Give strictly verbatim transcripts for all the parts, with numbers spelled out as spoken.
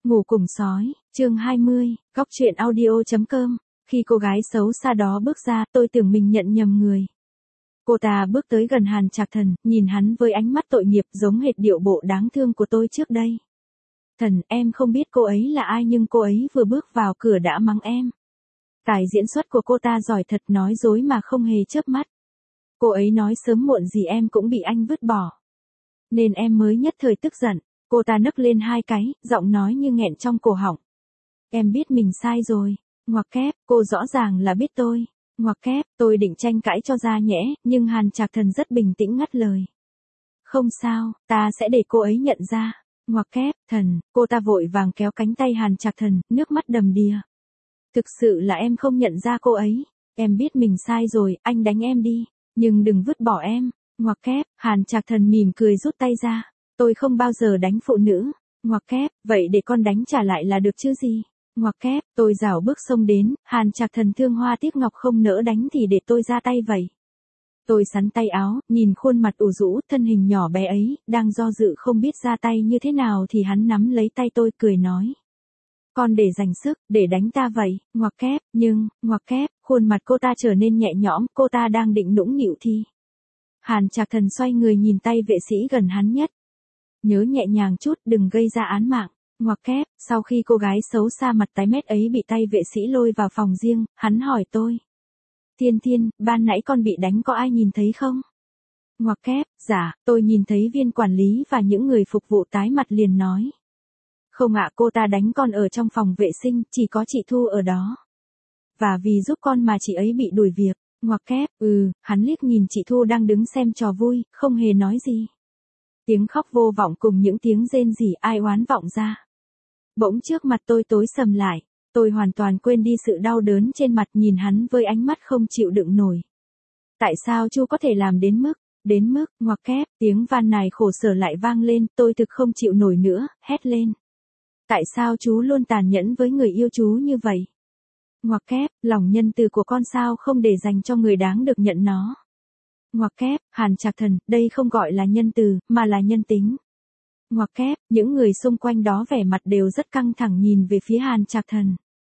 Ngủ cùng sói, chương hai mươi, góc truyện audio.com. Khi cô gái xấu xa đó bước ra, tôi tưởng mình nhận nhầm người. Cô ta bước tới gần Hàn Trạc Thần, nhìn hắn với ánh mắt tội nghiệp giống hệt điệu bộ đáng thương của tôi trước đây. Thần, em không biết cô ấy là ai nhưng cô ấy vừa bước vào cửa đã mắng em. Tài diễn xuất của cô ta giỏi thật, nói dối mà không hề chớp mắt. Cô ấy nói sớm muộn gì em cũng bị anh vứt bỏ. Nên em mới nhất thời tức giận. Cô ta nấc lên hai cái, giọng nói như nghẹn trong cổ họng. Em biết mình sai rồi. Ngoặc kép, cô rõ ràng là biết tôi. Ngoặc kép, tôi định tranh cãi cho ra nhẽ, nhưng Hàn Trạc Thần rất bình tĩnh ngắt lời. Không sao, ta sẽ để cô ấy nhận ra. Ngoặc kép, thần, cô ta vội vàng kéo cánh tay Hàn Trạc Thần, nước mắt đầm đìa. Thực sự là em không nhận ra cô ấy. Em biết mình sai rồi, anh đánh em đi. Nhưng đừng vứt bỏ em. Ngoặc kép, Hàn Trạc Thần mỉm cười rút tay ra. Tôi không bao giờ đánh phụ nữ. Ngoặc kép, vậy để con đánh trả lại là được chứ gì. Ngoặc kép, tôi rảo bước xông đến, Hàn Trạc Thần thương hoa tiếc ngọc không nỡ đánh thì để tôi ra tay vậy. Tôi sắn tay áo, nhìn khuôn mặt ủ rũ, thân hình nhỏ bé ấy, đang do dự không biết ra tay như thế nào thì hắn nắm lấy tay tôi cười nói. Con để dành sức, để đánh ta vậy, ngoặc kép, nhưng, ngoặc kép, khuôn mặt cô ta trở nên nhẹ nhõm, cô ta đang định nũng nịu thì. Hàn Trạc Thần xoay người nhìn tay vệ sĩ gần hắn nhất. Nhớ nhẹ nhàng chút, đừng gây ra án mạng. Ngoặc kép, sau khi cô gái xấu xa mặt tái mét ấy bị tay vệ sĩ lôi vào phòng riêng, hắn hỏi tôi. Thiên Thiên, ban nãy con bị đánh có ai nhìn thấy không? Ngoặc kép, dạ, tôi nhìn thấy viên quản lý và những người phục vụ tái mặt liền nói. Không ạ, cô ta đánh con ở trong phòng vệ sinh, chỉ có chị Thu ở đó. Và vì giúp con mà chị ấy bị đuổi việc. Ngoặc kép, ừ, hắn liếc nhìn chị Thu đang đứng xem trò vui, không hề nói gì. Tiếng khóc vô vọng cùng những tiếng rên rỉ ai oán vọng ra. Bỗng trước mặt tôi tối sầm lại, tôi hoàn toàn quên đi sự đau đớn trên mặt nhìn hắn với ánh mắt không chịu đựng nổi. Tại sao chú có thể làm đến mức, đến mức, ngoặc kép, tiếng van nài khổ sở lại vang lên, tôi thực không chịu nổi nữa, hét lên. Tại sao chú luôn tàn nhẫn với người yêu chú như vậy? Ngoặc kép, lòng nhân từ của con sao không để dành cho người đáng được nhận nó. Ngoặc kép, Hàn Trạc Thần, đây không gọi là nhân từ, mà là nhân tính. Ngoặc kép, những người xung quanh đó vẻ mặt đều rất căng thẳng nhìn về phía Hàn Trạc Thần.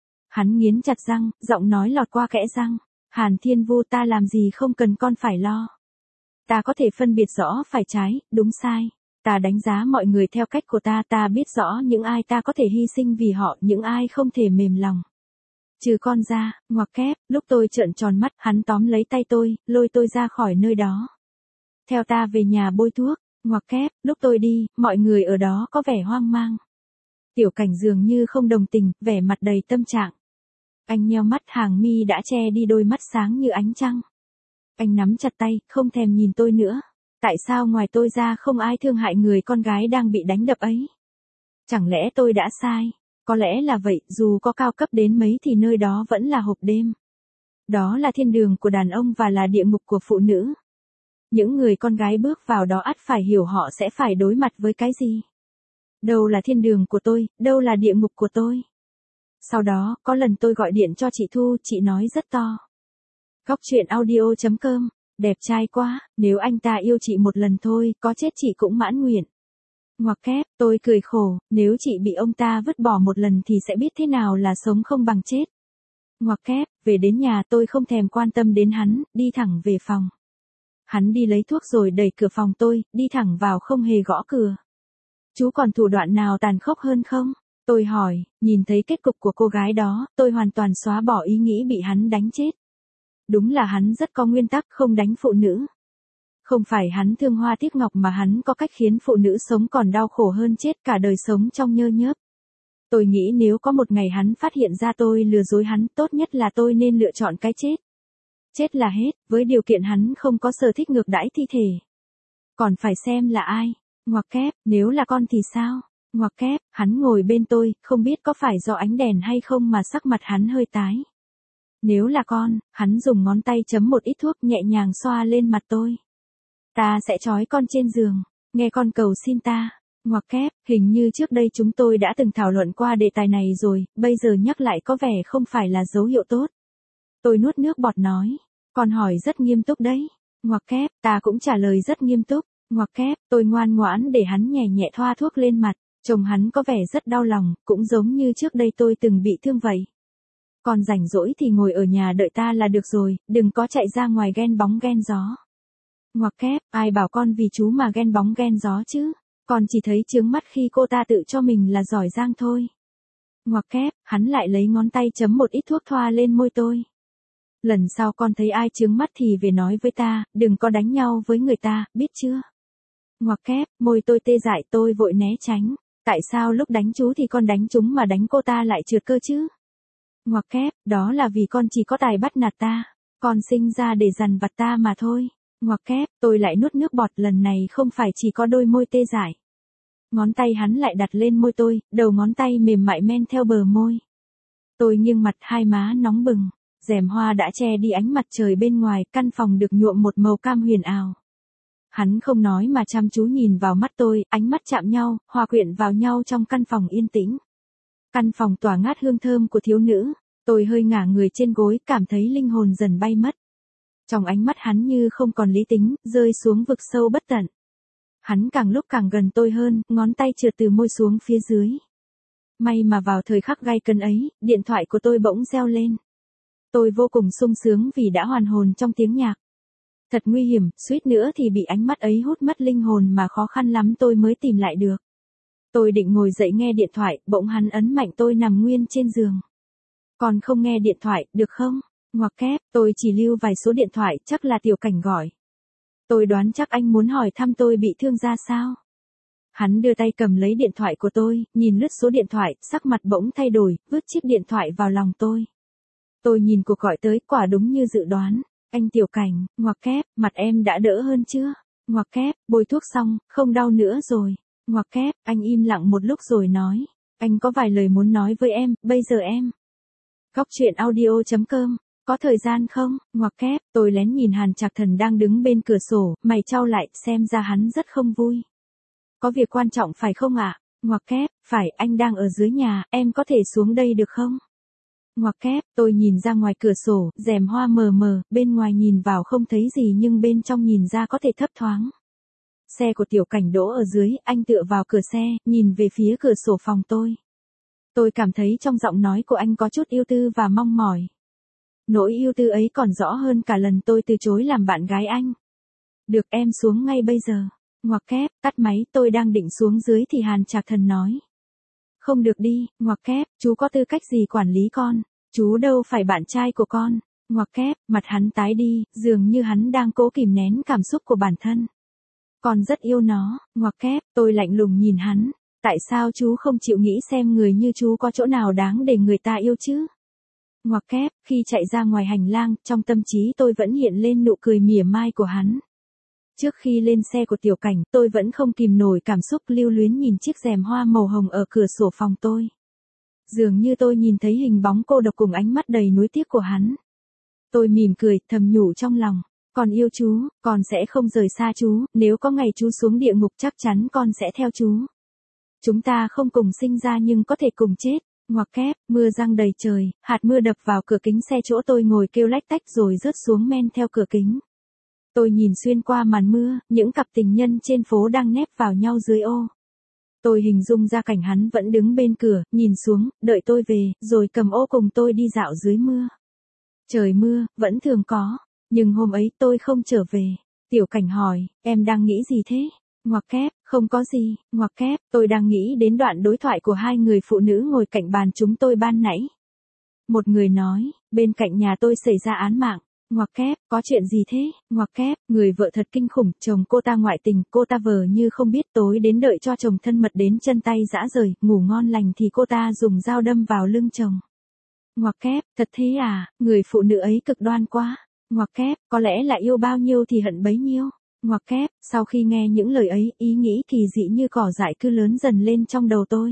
Hắn nghiến chặt răng, giọng nói lọt qua kẽ răng. Hàn Thiên Vu, ta làm gì không cần con phải lo. Ta có thể phân biệt rõ phải trái, đúng sai. Ta đánh giá mọi người theo cách của ta, ta biết rõ những ai ta có thể hy sinh vì họ, những ai không thể mềm lòng. Trừ con ra, ngoặc kép, lúc tôi trợn tròn mắt, hắn tóm lấy tay tôi, lôi tôi ra khỏi nơi đó. Theo ta về nhà bôi thuốc, ngoặc kép, lúc tôi đi, mọi người ở đó có vẻ hoang mang. Tiểu Cảnh dường như không đồng tình, vẻ mặt đầy tâm trạng. Anh nheo mắt, hàng mi đã che đi đôi mắt sáng như ánh trăng. Anh nắm chặt tay, không thèm nhìn tôi nữa. Tại sao ngoài tôi ra không ai thương hại người con gái đang bị đánh đập ấy? Chẳng lẽ tôi đã sai? Có lẽ là vậy, dù có cao cấp đến mấy thì nơi đó vẫn là hộp đêm. Đó là thiên đường của đàn ông và là địa ngục của phụ nữ. Những người con gái bước vào đó ắt phải hiểu họ sẽ phải đối mặt với cái gì. Đâu là thiên đường của tôi, đâu là địa ngục của tôi. Sau đó, có lần tôi gọi điện cho chị Thu, chị nói rất to. Góc truyện audio.com, đẹp trai quá, nếu anh ta yêu chị một lần thôi, có chết chị cũng mãn nguyện. Ngoặc kép, tôi cười khổ, nếu chị bị ông ta vứt bỏ một lần thì sẽ biết thế nào là sống không bằng chết. Ngoặc kép, về đến nhà tôi không thèm quan tâm đến hắn, đi thẳng về phòng. Hắn đi lấy thuốc rồi đẩy cửa phòng tôi, đi thẳng vào không hề gõ cửa. Chú còn thủ đoạn nào tàn khốc hơn không? Tôi hỏi, nhìn thấy kết cục của cô gái đó, tôi hoàn toàn xóa bỏ ý nghĩ bị hắn đánh chết. Đúng là hắn rất có nguyên tắc không đánh phụ nữ. Không phải hắn thương hoa tiếc ngọc mà hắn có cách khiến phụ nữ sống còn đau khổ hơn chết cả đời sống trong nhơ nhớp. Tôi nghĩ nếu có một ngày hắn phát hiện ra tôi lừa dối hắn, tốt nhất là tôi nên lựa chọn cái chết. Chết là hết, với điều kiện hắn không có sở thích ngược đãi thi thể. Còn phải xem là ai. Ngoặc kép, nếu là con thì sao? Ngoặc kép, hắn ngồi bên tôi, không biết có phải do ánh đèn hay không mà sắc mặt hắn hơi tái. Nếu là con, hắn dùng ngón tay chấm một ít thuốc nhẹ nhàng xoa lên mặt tôi. Ta sẽ trói con trên giường, nghe con cầu xin ta. Ngoặc kép, hình như trước đây chúng tôi đã từng thảo luận qua đề tài này rồi, bây giờ nhắc lại có vẻ không phải là dấu hiệu tốt. Tôi nuốt nước bọt nói, con hỏi rất nghiêm túc đấy. Ngoặc kép, ta cũng trả lời rất nghiêm túc. Ngoặc kép, tôi ngoan ngoãn để hắn nhẹ nhẹ thoa thuốc lên mặt, Chồng hắn có vẻ rất đau lòng, cũng giống như trước đây tôi từng bị thương vậy. Còn rảnh rỗi thì ngồi ở nhà đợi ta là được rồi, đừng có chạy ra ngoài ghen bóng ghen gió. Ngoặc kép, ai bảo con vì chú mà ghen bóng ghen gió chứ, con chỉ thấy chướng mắt khi cô ta tự cho mình là giỏi giang thôi. Ngoặc kép, hắn lại lấy ngón tay chấm một ít thuốc thoa lên môi tôi. Lần sau con thấy ai chướng mắt thì về nói với ta, đừng có đánh nhau với người ta, biết chưa? Ngoặc kép, môi tôi tê dại tôi vội né tránh. Tại sao lúc đánh chú thì con đánh chúng mà đánh cô ta lại trượt cơ chứ? Ngoặc kép, đó là vì con chỉ có tài bắt nạt ta. Con sinh ra để dằn vặt ta mà thôi. Ngoặc kép, tôi lại nuốt nước bọt lần này không phải chỉ có đôi môi tê dại. Ngón tay hắn lại đặt lên môi tôi, đầu ngón tay mềm mại men theo bờ môi. Tôi nghiêng mặt hai má nóng bừng. Rèm hoa đã che đi ánh mặt trời bên ngoài, căn phòng được nhuộm một màu cam huyền ảo. Hắn không nói mà chăm chú nhìn vào mắt tôi, ánh mắt chạm nhau, hòa quyện vào nhau trong căn phòng yên tĩnh. Căn phòng tỏa ngát hương thơm của thiếu nữ, tôi hơi ngả người trên gối, cảm thấy linh hồn dần bay mất. Trong ánh mắt hắn như không còn lý tính, rơi xuống vực sâu bất tận. Hắn càng lúc càng gần tôi hơn, ngón tay trượt từ môi xuống phía dưới. May mà vào thời khắc gay cấn ấy, điện thoại của tôi bỗng reo lên. Tôi vô cùng sung sướng vì đã hoàn hồn trong tiếng nhạc. Thật nguy hiểm, suýt nữa thì bị ánh mắt ấy hút mất linh hồn mà khó khăn lắm tôi mới tìm lại được. Tôi định ngồi dậy nghe điện thoại, bỗng hắn ấn mạnh tôi nằm nguyên trên giường. Còn không nghe điện thoại, được không? Ngoặc kép, tôi chỉ lưu vài số điện thoại, chắc là Tiểu Cảnh gọi. Tôi đoán chắc anh muốn hỏi thăm tôi bị thương ra sao. Hắn đưa tay cầm lấy điện thoại của tôi, nhìn lướt số điện thoại, sắc mặt bỗng thay đổi, vứt chiếc điện thoại vào lòng tôi. Tôi nhìn cuộc gọi tới, quả đúng như dự đoán. Anh Tiểu Cảnh, ngoặc kép, mặt em đã đỡ hơn chưa? Ngoặc kép, bôi thuốc xong, không đau nữa rồi. Ngoặc kép, anh im lặng một lúc rồi nói. Anh có vài lời muốn nói với em, bây giờ em. Góc truyện audio chấm com, có thời gian không? Ngoặc kép, tôi lén nhìn Hàn Trạc Thần đang đứng bên cửa sổ, mày chau lại, xem ra hắn rất không vui. Có việc quan trọng phải không ạ? À? Ngoặc kép, phải, anh đang ở dưới nhà, em có thể xuống đây được không? Ngoặc kép, tôi nhìn ra ngoài cửa sổ, rèm hoa mờ mờ, bên ngoài nhìn vào không thấy gì nhưng bên trong nhìn ra có thể thấp thoáng. Xe của Tiểu Cảnh đỗ ở dưới, anh tựa vào cửa xe, nhìn về phía cửa sổ phòng tôi. Tôi cảm thấy trong giọng nói của anh có chút ưu tư và mong mỏi. Nỗi ưu tư ấy còn rõ hơn cả lần tôi từ chối làm bạn gái anh. Được, em xuống ngay bây giờ. Ngoặc kép, tắt máy, tôi đang định xuống dưới thì Hàn Trạc Thần nói. Không được đi, ngoặc kép, chú có tư cách gì quản lý con, chú đâu phải bạn trai của con. Ngoặc kép, mặt hắn tái đi, dường như hắn đang cố kìm nén cảm xúc của bản thân. Con rất yêu nó. Ngoặc kép, tôi lạnh lùng nhìn hắn. Tại sao chú không chịu nghĩ xem người như chú có chỗ nào đáng để người ta yêu chứ? Ngoặc kép, khi chạy ra ngoài hành lang, trong tâm trí tôi vẫn hiện lên nụ cười mỉa mai của hắn. Trước khi lên xe của Tiểu Cảnh, tôi vẫn không kìm nổi cảm xúc lưu luyến nhìn chiếc rèm hoa màu hồng ở cửa sổ phòng tôi. Dường như tôi nhìn thấy hình bóng cô độc cùng ánh mắt đầy nuối tiếc của hắn. Tôi mỉm cười, thầm nhủ trong lòng. Con yêu chú, con sẽ không rời xa chú, nếu có ngày chú xuống địa ngục chắc chắn con sẽ theo chú. Chúng ta không cùng sinh ra nhưng có thể cùng chết. Ngoặc kép, mưa giăng đầy trời, hạt mưa đập vào cửa kính xe chỗ tôi ngồi kêu lách tách rồi rớt xuống men theo cửa kính. Tôi nhìn xuyên qua màn mưa, những cặp tình nhân trên phố đang nép vào nhau dưới ô. Tôi hình dung ra cảnh hắn vẫn đứng bên cửa, nhìn xuống, đợi tôi về, rồi cầm ô cùng tôi đi dạo dưới mưa. Trời mưa, vẫn thường có, nhưng hôm ấy tôi không trở về. Tiểu Cảnh hỏi, em đang nghĩ gì thế? Ngoặc kép, không có gì. Ngoặc kép, tôi đang nghĩ đến đoạn đối thoại của hai người phụ nữ ngồi cạnh bàn chúng tôi ban nãy. Một người nói, bên cạnh nhà tôi xảy ra án mạng. Ngoặc kép, có chuyện gì thế? Ngoặc kép, người vợ thật kinh khủng, chồng cô ta ngoại tình, cô ta vờ như không biết, tối đến đợi cho chồng thân mật đến chân tay rã rời, ngủ ngon lành thì cô ta dùng dao đâm vào lưng chồng. Ngoặc kép, thật thế à, người phụ nữ ấy cực đoan quá. Ngoặc kép, có lẽ là yêu bao nhiêu thì hận bấy nhiêu. Ngoặc kép, sau khi nghe những lời ấy, ý nghĩ kỳ dị như cỏ dại cứ lớn dần lên trong đầu tôi.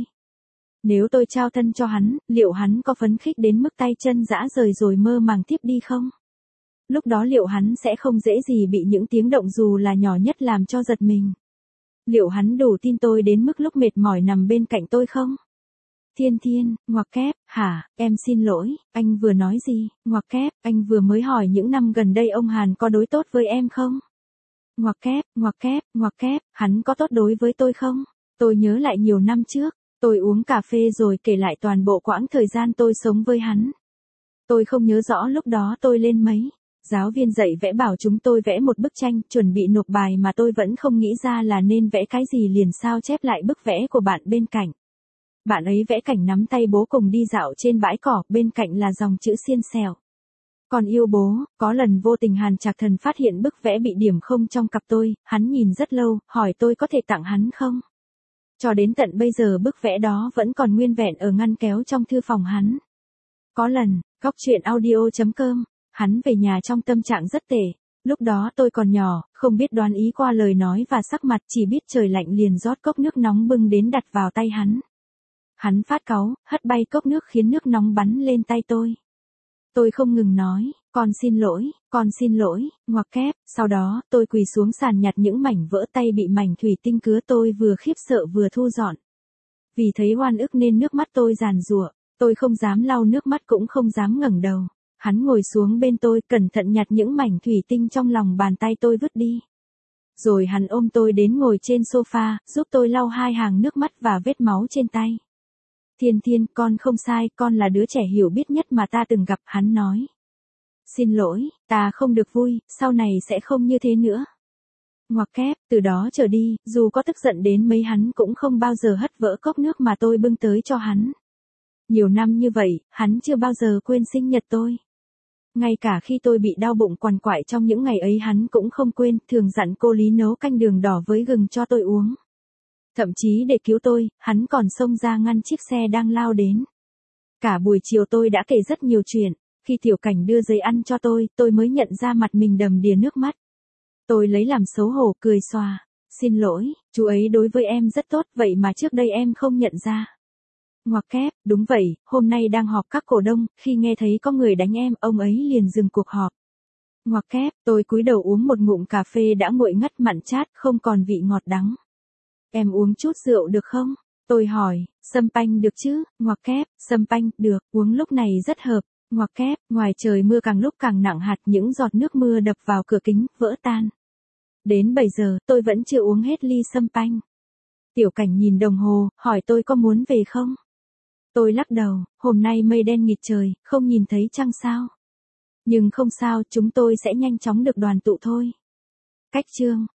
Nếu tôi trao thân cho hắn, liệu hắn có phấn khích đến mức tay chân rã rời rồi mơ màng tiếp đi không? Lúc đó liệu hắn sẽ không dễ gì bị những tiếng động dù là nhỏ nhất làm cho giật mình? Liệu hắn đủ tin tôi đến mức lúc mệt mỏi nằm bên cạnh tôi không? Thiên Thiên, ngoặc kép, hả, em xin lỗi, anh vừa nói gì? Ngoặc kép, anh vừa mới hỏi những năm gần đây ông Hàn có đối tốt với em không? Ngoặc kép, ngoặc kép, ngoặc kép, hắn có tốt đối với tôi không? Tôi nhớ lại nhiều năm trước, tôi uống cà phê rồi kể lại toàn bộ quãng thời gian tôi sống với hắn. Tôi không nhớ rõ lúc đó tôi lên mấy. Giáo viên dạy vẽ bảo chúng tôi vẽ một bức tranh, chuẩn bị nộp bài mà tôi vẫn không nghĩ ra là nên vẽ cái gì liền sao chép lại bức vẽ của bạn bên cạnh. Bạn ấy vẽ cảnh nắm tay bố cùng đi dạo trên bãi cỏ, bên cạnh là dòng chữ xiên xẻo. Con yêu bố. Có lần vô tình Hàn Trạc Thần phát hiện bức vẽ bị điểm không trong cặp tôi, hắn nhìn rất lâu, hỏi tôi có thể tặng hắn không? Cho đến tận bây giờ bức vẽ đó vẫn còn nguyên vẹn ở ngăn kéo trong thư phòng hắn. Có lần, góc truyện audio chấm com, hắn về nhà trong tâm trạng rất tệ. Lúc đó tôi còn nhỏ, không biết đoán ý qua lời nói và sắc mặt, chỉ biết trời lạnh liền rót cốc nước nóng bưng đến đặt vào tay hắn. Hắn phát cáu, hất bay cốc nước khiến nước nóng bắn lên tay tôi. Tôi không ngừng nói, con xin lỗi, con xin lỗi, ngoặc kép, sau đó, tôi quỳ xuống sàn nhặt những mảnh vỡ, tay bị mảnh thủy tinh cứa, tôi vừa khiếp sợ vừa thu dọn. Vì thấy oan ức nên nước mắt tôi giàn giụa, tôi không dám lau nước mắt cũng không dám ngẩng đầu. Hắn ngồi xuống bên tôi, cẩn thận nhặt những mảnh thủy tinh trong lòng bàn tay tôi vứt đi. Rồi hắn ôm tôi đến ngồi trên sofa, giúp tôi lau hai hàng nước mắt và vết máu trên tay. Thiên Thiên, con không sai, con là đứa trẻ hiểu biết nhất mà ta từng gặp, hắn nói. Xin lỗi, ta không được vui, sau này sẽ không như thế nữa. Ngoặc kép, từ đó trở đi, dù có tức giận đến mấy hắn cũng không bao giờ hất vỡ cốc nước mà tôi bưng tới cho hắn. Nhiều năm như vậy, hắn chưa bao giờ quên sinh nhật tôi. Ngay cả khi tôi bị đau bụng quằn quại trong những ngày ấy hắn cũng không quên, thường dặn cô Lý nấu canh đường đỏ với gừng cho tôi uống. Thậm chí để cứu tôi, hắn còn xông ra ngăn chiếc xe đang lao đến. Cả buổi chiều tôi đã kể rất nhiều chuyện, khi Tiểu Cảnh đưa giấy ăn cho tôi, tôi mới nhận ra mặt mình đầm đìa nước mắt. Tôi lấy làm xấu hổ, cười xòa. Xin lỗi, chú ấy đối với em rất tốt, vậy mà trước đây em không nhận ra. Ngoặc kép, đúng vậy, hôm nay đang họp các cổ đông, khi nghe thấy có người đánh em, ông ấy liền dừng cuộc họp. Ngoặc kép, tôi cúi đầu uống một ngụm cà phê đã nguội ngắt mặn chát, không còn vị ngọt đắng. Em uống chút rượu được không? Tôi hỏi, sâm panh được chứ? Ngoặc kép, sâm panh, được, uống lúc này rất hợp. Ngoặc kép, ngoài trời mưa càng lúc càng nặng hạt, những giọt nước mưa đập vào cửa kính, vỡ tan. Đến bảy giờ, tôi vẫn chưa uống hết ly sâm panh. Tiểu Cảnh nhìn đồng hồ, hỏi tôi có muốn về không? Tôi lắc đầu, hôm nay mây đen nghịt trời, không nhìn thấy trăng sao. Nhưng không sao, chúng tôi sẽ nhanh chóng được đoàn tụ thôi. Cách chương